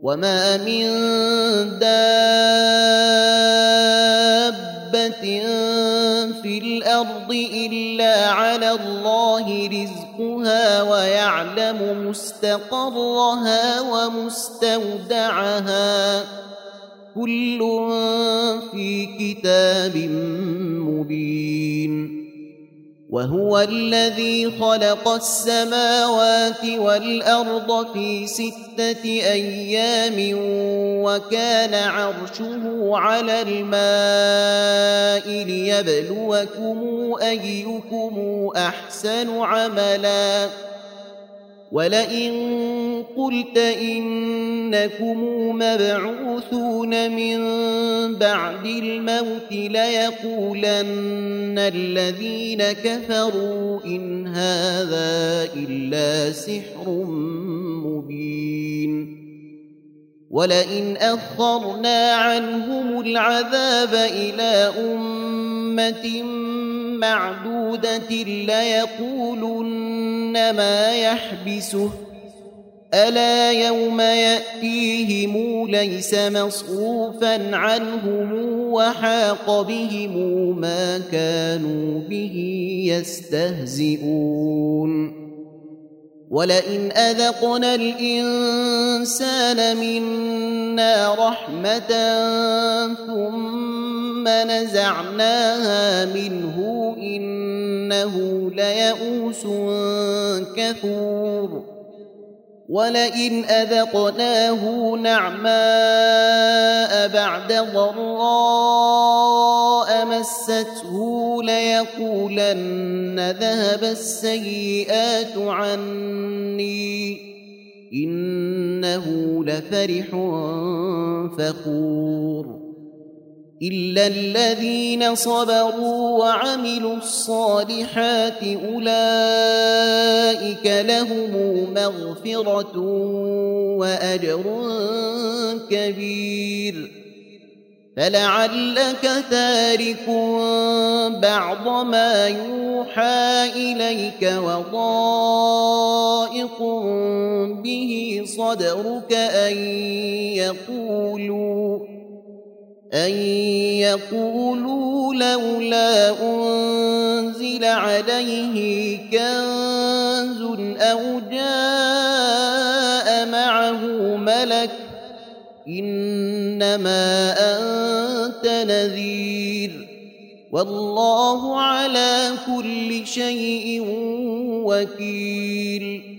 وما من دابة في الأرض إلا على الله رزقها ويعلم مستقرها ومستودعها كل في كتاب مبين وهو الذي خلق السماوات والأرض في 6 أيام وكان عرشه على الماء ليبلوكم أيكم أحسن عملا ولئن قلت إنكم مبعوثون من بعد الموت ليقولن الذين كفروا إن هذا إلا سحر مبين ولئن أخرنا عنهم العذاب إلى أمة معدودة ليقولن ما يحبسه ألا يوم يأتيهم ليس مصروفا عنهم وحاق بهم ما كانوا به يستهزئون ولئن أذقنا الإنسان منا رحمة ثم نزعناها منه إنه ليئوس كفور ولئن أذقناه نعماء بعد ضراء مسته ليقولن ذهب السيئات عني إنه لفرح فخور إلا الذين صبروا وعملوا الصالحات أولئك لهم مغفرة وأجر كبير فلعلك تارك بعض ما يوحى إليك وضائق به صدرك أن يقولوا لولا أنزل عليه كنز أو جاء معه ملك إنما أنت نذير والله على كل شيء وكيل